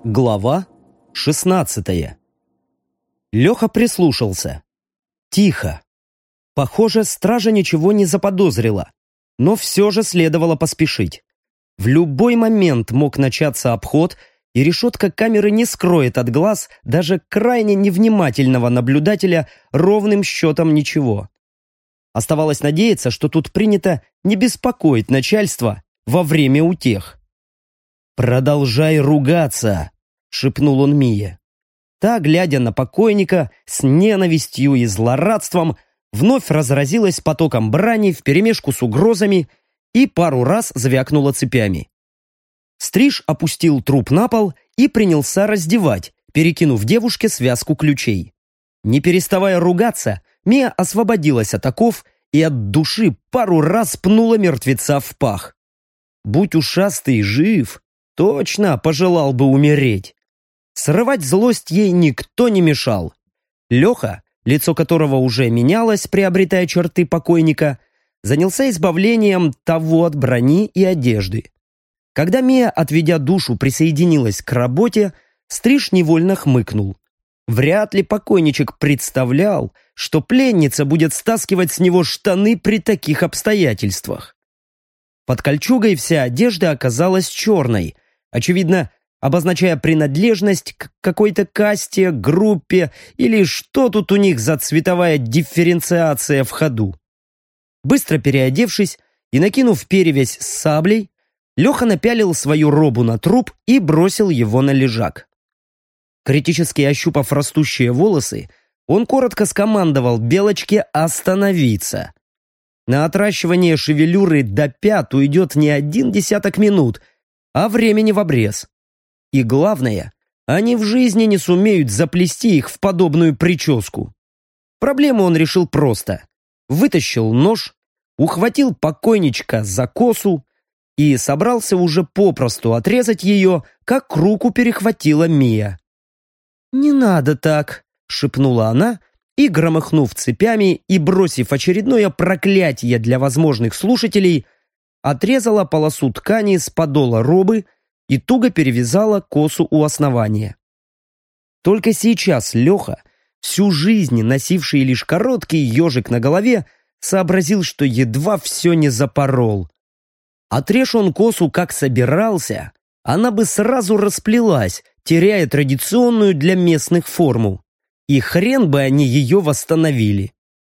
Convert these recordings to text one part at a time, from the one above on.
Глава 16. Леха прислушался. Тихо. Похоже, стража ничего не заподозрила, но все же следовало поспешить. В любой момент мог начаться обход, и решетка камеры не скроет от глаз даже крайне невнимательного наблюдателя ровным счетом ничего. Оставалось надеяться, что тут принято не беспокоить начальство во время утех. «Продолжай ругаться!» — шепнул он Мие. Та, глядя на покойника, с ненавистью и злорадством, вновь разразилась потоком брани вперемешку с угрозами и пару раз звякнула цепями. Стриж опустил труп на пол и принялся раздевать, перекинув девушке связку ключей. Не переставая ругаться, Мия освободилась от оков и от души пару раз пнула мертвеца в пах. Будь ушастый жив, точно пожелал бы умереть. Срывать злость ей никто не мешал. Леха, лицо которого уже менялось, приобретая черты покойника, занялся избавлением того от брони и одежды. Когда Мия, отведя душу, присоединилась к работе, Стриж невольно хмыкнул. Вряд ли покойничек представлял, что пленница будет стаскивать с него штаны при таких обстоятельствах. Под кольчугой вся одежда оказалась черной, очевидно, обозначая принадлежность к какой-то касте, группе или что тут у них за цветовая дифференциация в ходу. Быстро переодевшись и накинув перевязь с саблей, Леха напялил свою робу на труп и бросил его на лежак. Критически ощупав растущие волосы, он коротко скомандовал Белочке остановиться. На отращивание шевелюры до пят уйдет не 1 минут, а времени в обрез. И главное, они в жизни не сумеют заплести их в подобную прическу. Проблему он решил просто. Вытащил нож, ухватил покойничка за косу и собрался уже попросту отрезать ее, как руку перехватила Мия. «Не надо так», — шепнула она, и, громыхнув цепями и бросив очередное проклятие для возможных слушателей, отрезала полосу ткани с подола робы и туго перевязала косу у основания. Только сейчас Леха, всю жизнь носивший лишь короткий ежик на голове, сообразил, что едва все не запорол. Отрежь он косу как собирался, она бы сразу расплелась, теряя традиционную для местных форму. И хрен бы они ее восстановили.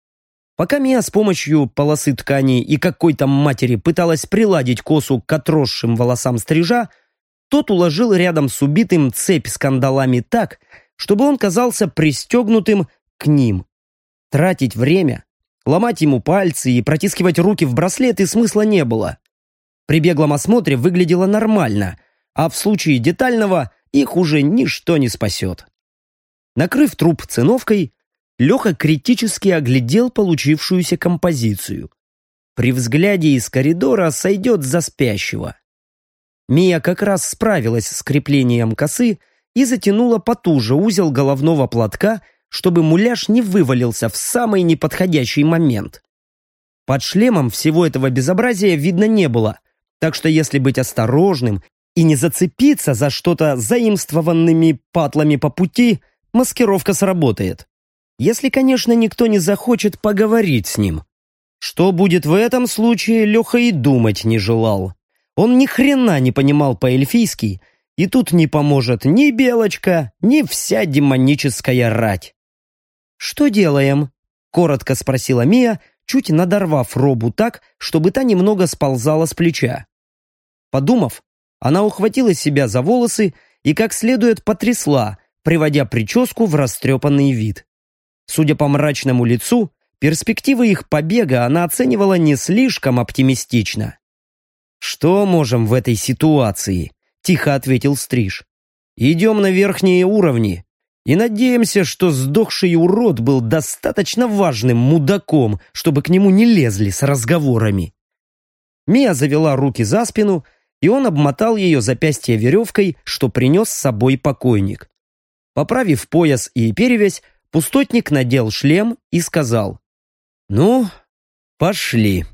Пока Мия с помощью полосы ткани и какой-то матери пыталась приладить косу к отросшим волосам стрижа, тот уложил рядом с убитым цепь с кандалами так, чтобы он казался пристегнутым к ним. Тратить время, ломать ему пальцы и протискивать руки в браслеты смысла не было. При беглом осмотре выглядело нормально, а в случае детального их уже ничто не спасет. Накрыв труп циновкой, Леха критически оглядел получившуюся композицию. При взгляде из коридора сойдет за спящего. Мия как раз справилась с креплением косы и затянула потуже узел головного платка, чтобы муляж не вывалился в самый неподходящий момент. Под шлемом всего этого безобразия видно не было, так что если быть осторожным и не зацепиться за что-то заимствованными патлами по пути, маскировка сработает. Если, конечно, никто не захочет поговорить с ним. Что будет в этом случае, Леха и думать не желал. Он ни хрена не понимал по-эльфийски, и тут не поможет ни Белочка, ни вся демоническая рать. «Что делаем?» — коротко спросила Мия, чуть надорвав робу так, чтобы та немного сползала с плеча. Подумав, она ухватила себя за волосы и как следует потрясла, приводя прическу в растрепанный вид. Судя по мрачному лицу, перспективы их побега она оценивала не слишком оптимистично. «Что можем в этой ситуации?» – тихо ответил Стриж. «Идем на верхние уровни и надеемся, что сдохший урод был достаточно важным мудаком, чтобы к нему не лезли с разговорами». Мия завела руки за спину, и он обмотал ее запястье веревкой, что принес с собой покойник. Поправив пояс и перевязь, пустотник надел шлем и сказал: «Ну, пошли».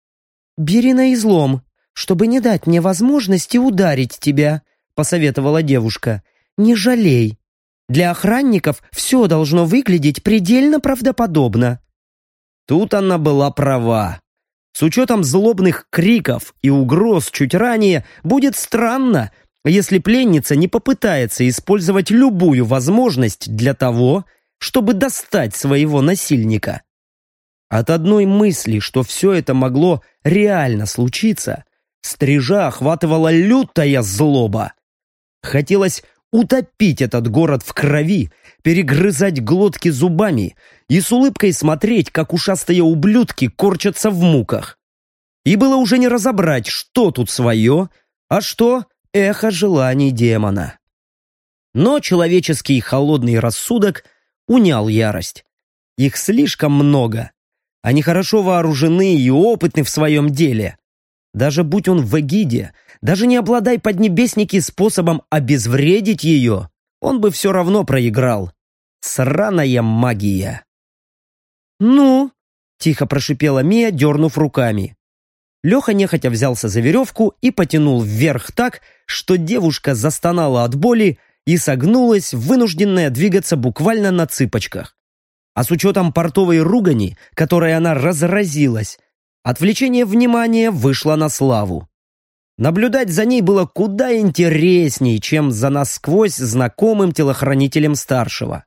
«Бери на излом, чтобы не дать мне возможности ударить тебя», посоветовала девушка. «Не жалей. Для охранников все должно выглядеть предельно правдоподобно». Тут она была права. С учетом злобных криков и угроз чуть ранее, будет странно, если пленница не попытается использовать любую возможность для того, чтобы достать своего насильника. От одной мысли, что все это могло реально случиться, Стрижа охватывала лютая злоба. Хотелось утопить этот город в крови, перегрызать глотки зубами и с улыбкой смотреть, как ушастые ублюдки корчатся в муках. И было уже не разобрать, что тут свое, а что эхо желаний демона. Но человеческий холодный рассудок унял ярость. Их слишком много. Они хорошо вооружены и опытны в своем деле. Даже будь он в эгиде, даже не обладай поднебесники способом обезвредить ее, он бы все равно проиграл. Сраная магия. «Ну?» — тихо прошипела Мия, дернув руками. Леха нехотя взялся за веревку и потянул вверх так, что девушка застонала от боли и согнулась, вынужденная двигаться буквально на цыпочках. А с учетом портовой ругани, которой она разразилась, отвлечение внимания вышло на славу. Наблюдать за ней было куда интересней, чем за насквозь знакомым телохранителем старшего.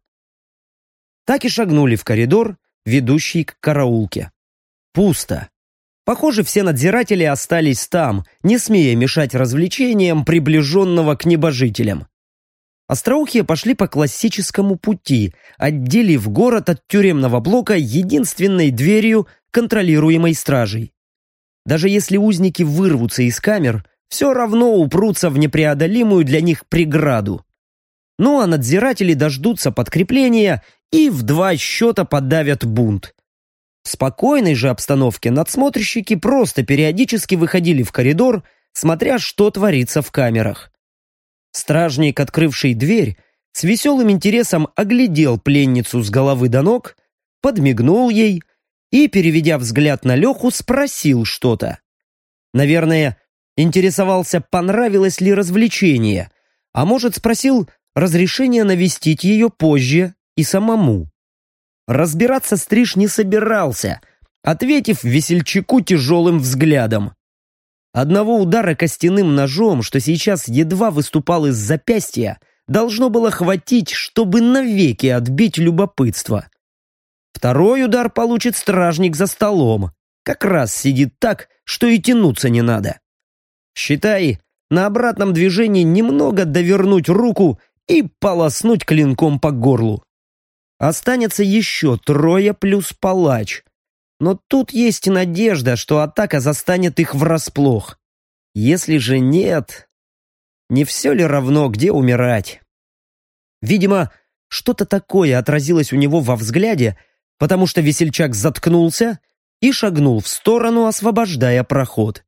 Так и шагнули в коридор, ведущий к караулке. Пусто. Похоже, все надзиратели остались там, не смея мешать развлечениям приближенного к небожителям. Остроухие пошли по классическому пути, отделив город от тюремного блока единственной дверью, контролируемой стражей. Даже если узники вырвутся из камер, все равно упрутся в непреодолимую для них преграду. Ну а надзиратели дождутся подкрепления и в 2 счета подавят бунт. В спокойной же обстановке надсмотрщики просто периодически выходили в коридор, смотря, что творится в камерах. Стражник, открывший дверь, с веселым интересом оглядел пленницу с головы до ног, подмигнул ей и, переведя взгляд на Леху, спросил что-то. Наверное, интересовался, понравилось ли развлечение, а может, спросил разрешения навестить ее позже и самому. Разбираться Стриж не собирался, ответив весельчаку тяжелым взглядом. Одного удара костяным ножом, что сейчас едва выступал из запястья, должно было хватить, чтобы навеки отбить любопытство. Второй удар получит стражник за столом. Как раз сидит так, что и тянуться не надо. Считай, на обратном движении немного довернуть руку и полоснуть клинком по горлу. Останется еще 3 плюс палач. Но тут есть надежда, что атака застанет их врасплох. Если же нет, не все ли равно, где умирать? Видимо, что-то такое отразилось у него во взгляде, потому что весельчак заткнулся и шагнул в сторону, освобождая проход.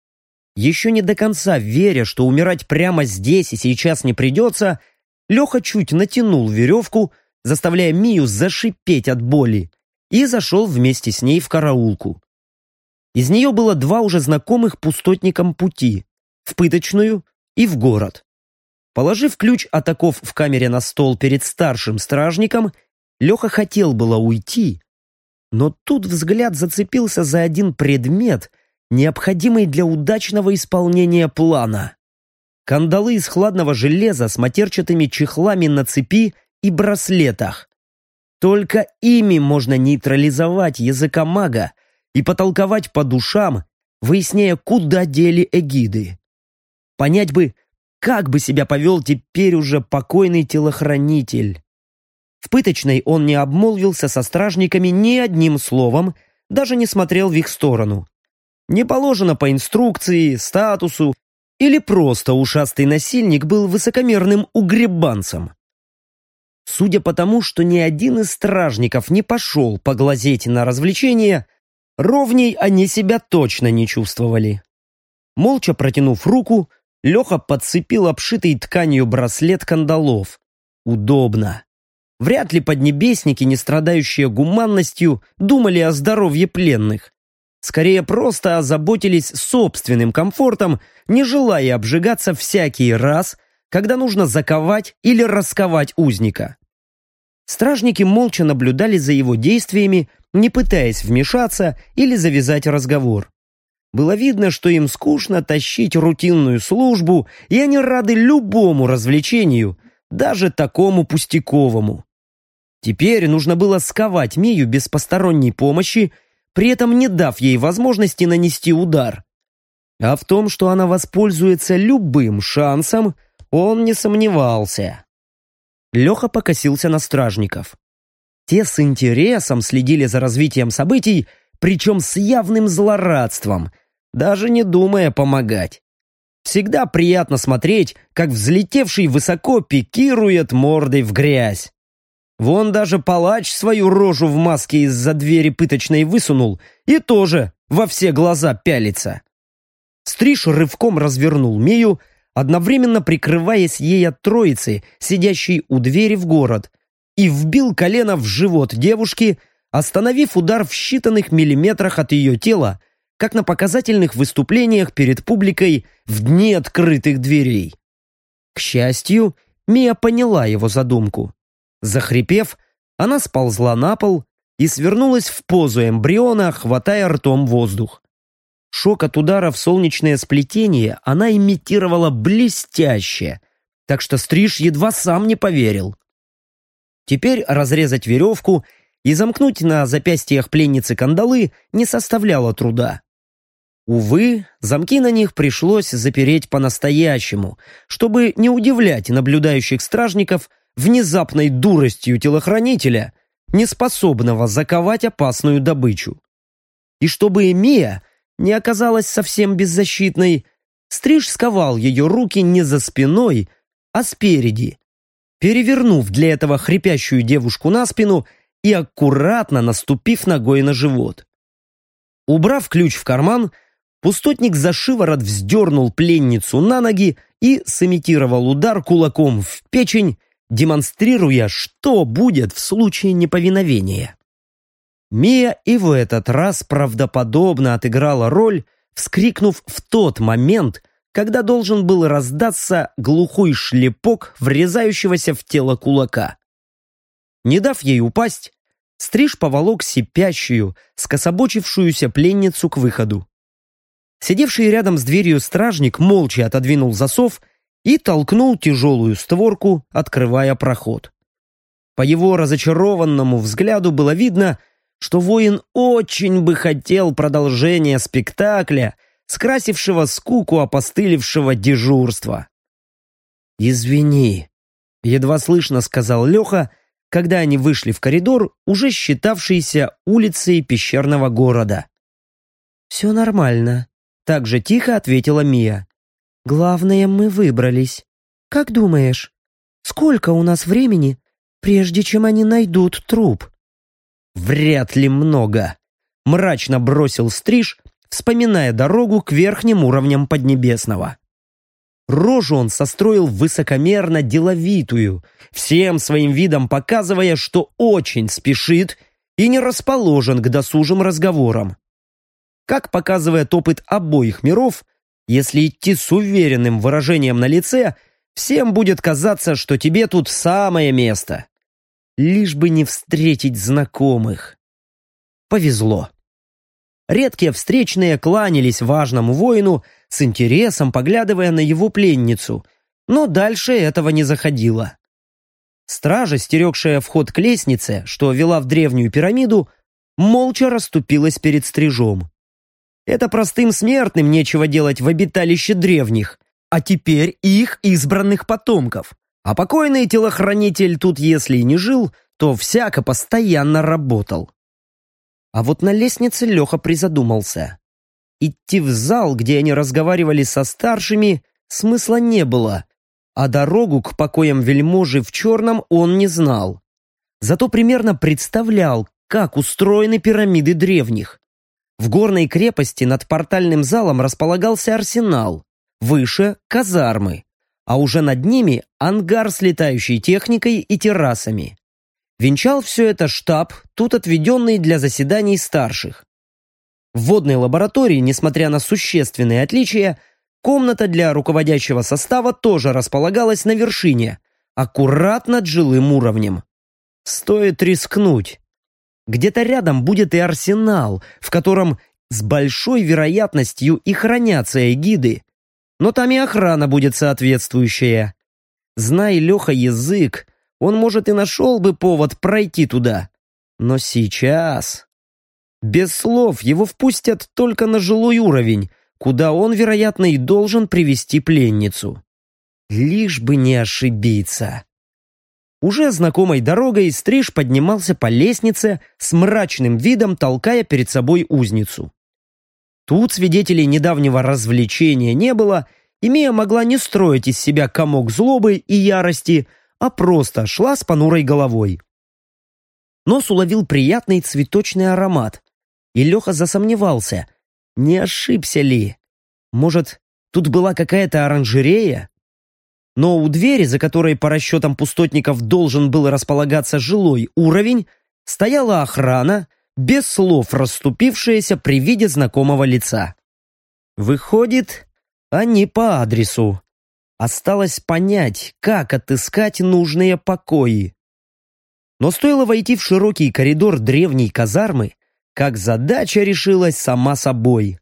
Еще не до конца веря, что умирать прямо здесь и сейчас не придется, Леха чуть натянул веревку, заставляя Мию зашипеть от боли, и зашел вместе с ней в караулку. Из нее было 2 уже знакомых пустотникам пути — в пыточную и в город. Положив ключ от оков в камере на стол перед старшим стражником, Леха хотел было уйти, но тут взгляд зацепился за один предмет, необходимый для удачного исполнения плана. Кандалы из хладного железа с матерчатыми чехлами на цепи и браслетах. Только ими можно нейтрализовать языкомага и потолковать по душам, выясняя, куда дели эгиды. Понять бы, как бы себя повел теперь уже покойный телохранитель. В пыточной он не обмолвился со стражниками ни одним словом, даже не смотрел в их сторону. Не положено по инструкции, статусу, или просто ушастый насильник был высокомерным угребанцем. Судя по тому, что ни один из стражников не пошел поглазеть на развлечение, ровней они себя точно не чувствовали. Молча протянув руку, Леха подцепил обшитый тканью браслет кандалов. Удобно. Вряд ли поднебесники, не страдающие гуманностью, думали о здоровье пленных. Скорее, просто озаботились собственным комфортом, не желая обжигаться всякий раз, когда нужно заковать или расковать узника. Стражники молча наблюдали за его действиями, не пытаясь вмешаться или завязать разговор. Было видно, что им скучно тащить рутинную службу, и они рады любому развлечению, даже такому пустяковому. Теперь нужно было сковать Мию без посторонней помощи, при этом не дав ей возможности нанести удар. А в том, что она воспользуется любым шансом, он не сомневался. Леха покосился на стражников. Те с интересом следили за развитием событий, причем с явным злорадством, даже не думая помогать. Всегда приятно смотреть, как взлетевший высоко пикирует мордой в грязь. Вон даже палач свою рожу в маске из-за двери пыточной высунул и тоже во все глаза пялится. Стриж рывком развернул Мию, одновременно прикрываясь ей от троицы, сидящей у двери в город, и вбил колено в живот девушки, остановив удар в считанных миллиметрах от ее тела, как на показательных выступлениях перед публикой в дни открытых дверей. К счастью, Мия поняла его задумку. Захрипев, она сползла на пол и свернулась в позу эмбриона, хватая ртом воздух. Шок от удара в солнечное сплетение она имитировала блестяще, так что Стриж едва сам не поверил. Теперь разрезать веревку и замкнуть на запястьях пленницы кандалы не составляло труда. Увы, замки на них пришлось запереть по-настоящему, чтобы не удивлять наблюдающих стражников внезапной дуростью телохранителя, неспособного заковать опасную добычу. И чтобы Мия не оказалась совсем беззащитной, Стриж сковал ее руки не за спиной, а спереди, перевернув для этого хрипящую девушку на спину и аккуратно наступив ногой на живот. Убрав ключ в карман, пустотник за шиворот вздернул пленницу на ноги и сымитировал удар кулаком в печень, демонстрируя, что будет в случае неповиновения. Мия и в этот раз правдоподобно отыграла роль, вскрикнув в тот момент, когда должен был раздаться глухой шлепок врезающегося в тело кулака. Не дав ей упасть, Стриж поволок сипящую, скособочившуюся пленницу к выходу. Сидевший рядом с дверью стражник молча отодвинул засов и толкнул тяжелую створку, открывая проход. По его разочарованному взгляду было видно, что воин очень бы хотел продолжения спектакля, скрасившего скуку опостылевшего дежурства. «Извини», — едва слышно сказал Леха, когда они вышли в коридор, уже считавшийся улицей пещерного города. «Все нормально», — так же тихо ответила Мия. «Главное, мы выбрались. Как думаешь, сколько у нас времени, прежде чем они найдут труп?» «Вряд ли много», — мрачно бросил Стриж, вспоминая дорогу к верхним уровням Поднебесного. Рожу он состроил высокомерно деловитую, всем своим видом показывая, что очень спешит и не расположен к досужим разговорам. Как показывает опыт обоих миров, если идти с уверенным выражением на лице, всем будет казаться, что тебе тут самое место. Лишь бы не встретить знакомых. Повезло. Редкие встречные кланялись важному воину, с интересом поглядывая на его пленницу, но дальше этого не заходило. Стража, стерегшая вход к лестнице, что вела в древнюю пирамиду, молча расступилась перед Стрижом. Это простым смертным нечего делать в обиталище древних, а теперь их избранных потомков. А покойный телохранитель тут, если и не жил, то всяко постоянно работал. А вот на лестнице Леха призадумался. Идти в зал, где они разговаривали со старшими, смысла не было, а дорогу к покоям вельможи в черном он не знал. Зато примерно представлял, как устроены пирамиды древних. В горной крепости над портальным залом располагался арсенал, выше — казармы, а уже над ними ангар с летающей техникой и террасами. Венчал все это штаб, тут отведенный для заседаний старших. В водной лаборатории, несмотря на существенные отличия, Комната для руководящего состава тоже располагалась на вершине, аккурат над жилым уровнем. Стоит рискнуть. Где-то рядом будет и арсенал, в котором с большой вероятностью и хранятся эгиды, но там и охрана будет соответствующая. Знай Леха язык, он, может, и нашел бы повод пройти туда. Но сейчас... Без слов его впустят только на жилой уровень, куда он, вероятно, и должен привести пленницу. Лишь бы не ошибиться. Уже знакомой дорогой Стриж поднимался по лестнице с мрачным видом, толкая перед собой узницу. Тут свидетелей недавнего развлечения не было, и Мия могла не строить из себя комок злобы и ярости, а просто шла с понурой головой. Нос уловил приятный цветочный аромат, и Леха засомневался, не ошибся ли. Может, тут была какая-то оранжерея? Но у двери, за которой по расчетам пустотников должен был располагаться жилой уровень, стояла охрана, без слов расступившаяся при виде знакомого лица. Выходит, они по адресу. Осталось понять, как отыскать нужные покои. Но стоило войти в широкий коридор древней казармы, как задача решилась сама собой.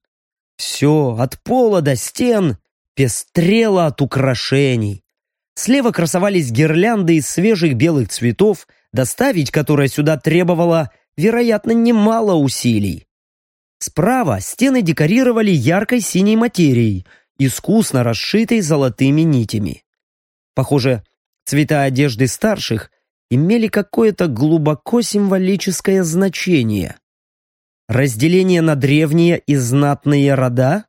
Все, от пола до стен, пестрело от украшений. Слева красовались гирлянды из свежих белых цветов, доставить которые сюда требовало, вероятно, немало усилий. Справа стены декорировали яркой синей материей, искусно расшитой золотыми нитями. Похоже, цвета одежды старших имели какое-то глубоко символическое значение. Разделение на древние и знатные рода?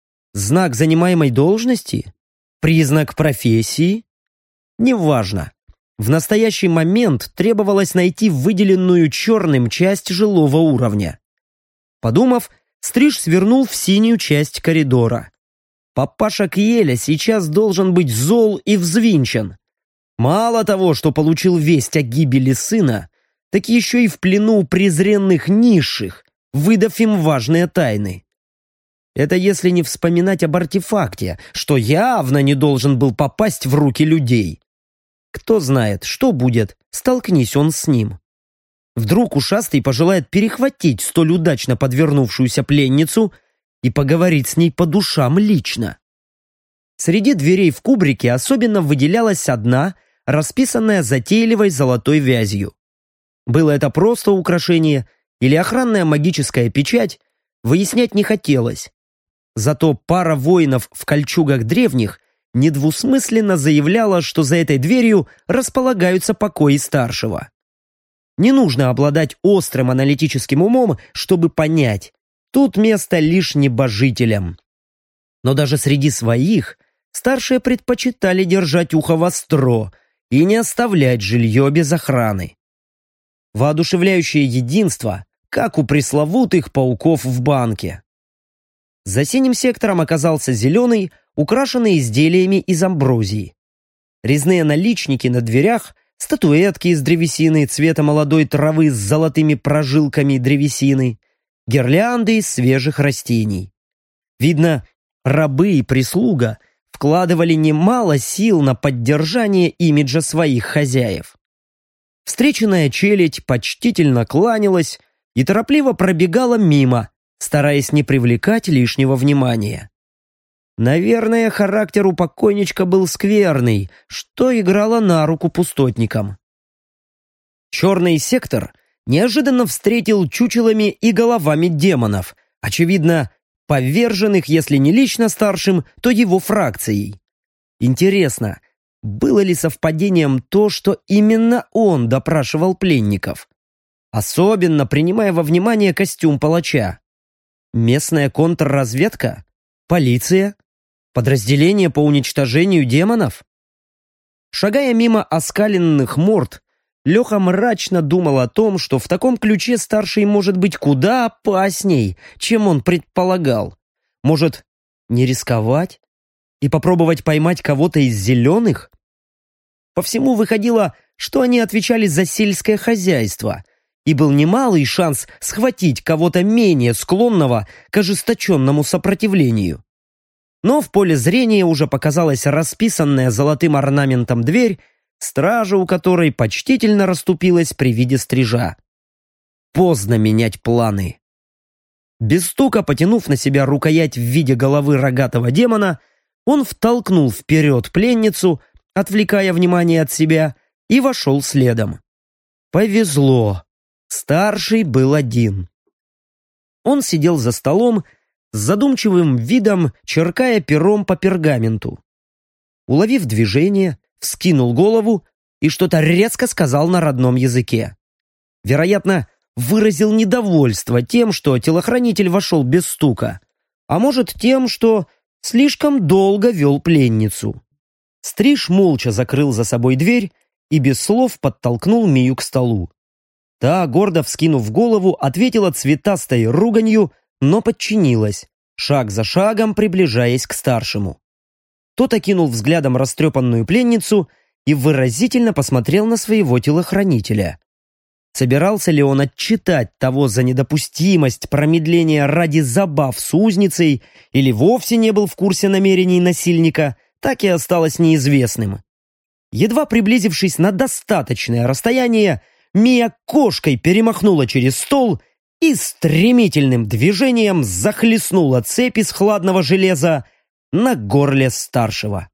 Знак занимаемой должности? Признак профессии? Неважно. В настоящий момент требовалось найти выделенную черным часть жилого уровня. Подумав, Стриж свернул в синюю часть коридора. Папаша Кьеля сейчас должен быть зол и взвинчен. Мало того, что получил весть о гибели сына, так еще и в плену у презренных низших, выдав им важные тайны. Это если не вспоминать об артефакте, что явно не должен был попасть в руки людей. Кто знает, что будет, столкнись он с ним. Вдруг ушастый пожелает перехватить столь удачно подвернувшуюся пленницу и поговорить с ней по душам лично. Среди дверей в кубрике особенно выделялась одна, расписанная затейливой золотой вязью. Было это просто украшение или охранная магическая печать, выяснять не хотелось. Зато пара воинов в кольчугах древних недвусмысленно заявляла, что за этой дверью располагаются покои старшего. Не нужно обладать острым аналитическим умом, чтобы понять, тут место лишь небожителям. Но даже среди своих старшие предпочитали держать ухо востро и не оставлять жилье без охраны. Воодушевляющее единство, как у пресловутых пауков в банке. За синим сектором оказался зеленый, украшенный изделиями из амброзии. Резные наличники на дверях, статуэтки из древесины цвета молодой травы с золотыми прожилками древесины, гирлянды из свежих растений. Видно, рабы и прислуга вкладывали немало сил на поддержание имиджа своих хозяев. Встреченная челядь почтительно кланялась и торопливо пробегала мимо, стараясь не привлекать лишнего внимания. Наверное, характер у покойничка был скверный, что играло на руку пустотникам. Черный сектор неожиданно встретил чучелами и головами демонов, очевидно, поверженных, если не лично старшим, то его фракцией. Интересно, было ли совпадением то, что именно он допрашивал пленников? Особенно принимая во внимание костюм палача. Местная контрразведка? Полиция? Подразделение по уничтожению демонов? Шагая мимо оскаленных морд, Леха мрачно думал о том, что в таком ключе старший может быть куда опасней, чем он предполагал. Может, не рисковать и попробовать поймать кого-то из зеленых? По всему выходило, что они отвечали за сельское хозяйство, и был немалый шанс схватить кого-то менее склонного к ожесточенному сопротивлению. но в поле зрения уже показалась расписанная золотым орнаментом дверь, стража у которой почтительно расступилась при виде стрижа. Поздно менять планы. Без стука потянув на себя рукоять в виде головы рогатого демона, он втолкнул вперед пленницу, отвлекая внимание от себя, и вошел следом. Повезло. Старший был один. Он сидел за столом, с задумчивым видом черкая пером по пергаменту. Уловив движение, вскинул голову и что-то резко сказал на родном языке. Вероятно, выразил недовольство тем, что телохранитель вошел без стука, а может тем, что слишком долго вел пленницу. Стриж молча закрыл за собой дверь и без слов подтолкнул Мию к столу. Та, гордо вскинув голову, ответила цветастой руганью, но подчинилась, шаг за шагом приближаясь к старшему. Тот окинул взглядом растрепанную пленницу и выразительно посмотрел на своего телохранителя. Собирался ли он отчитать того за недопустимость промедления ради забав с узницей или вовсе не был в курсе намерений насильника, так и осталось неизвестным. Едва приблизившись на достаточное расстояние, Мия кошкой перемахнула через стол и стремительным движением захлестнула цепь из хладного железа на горле старшего.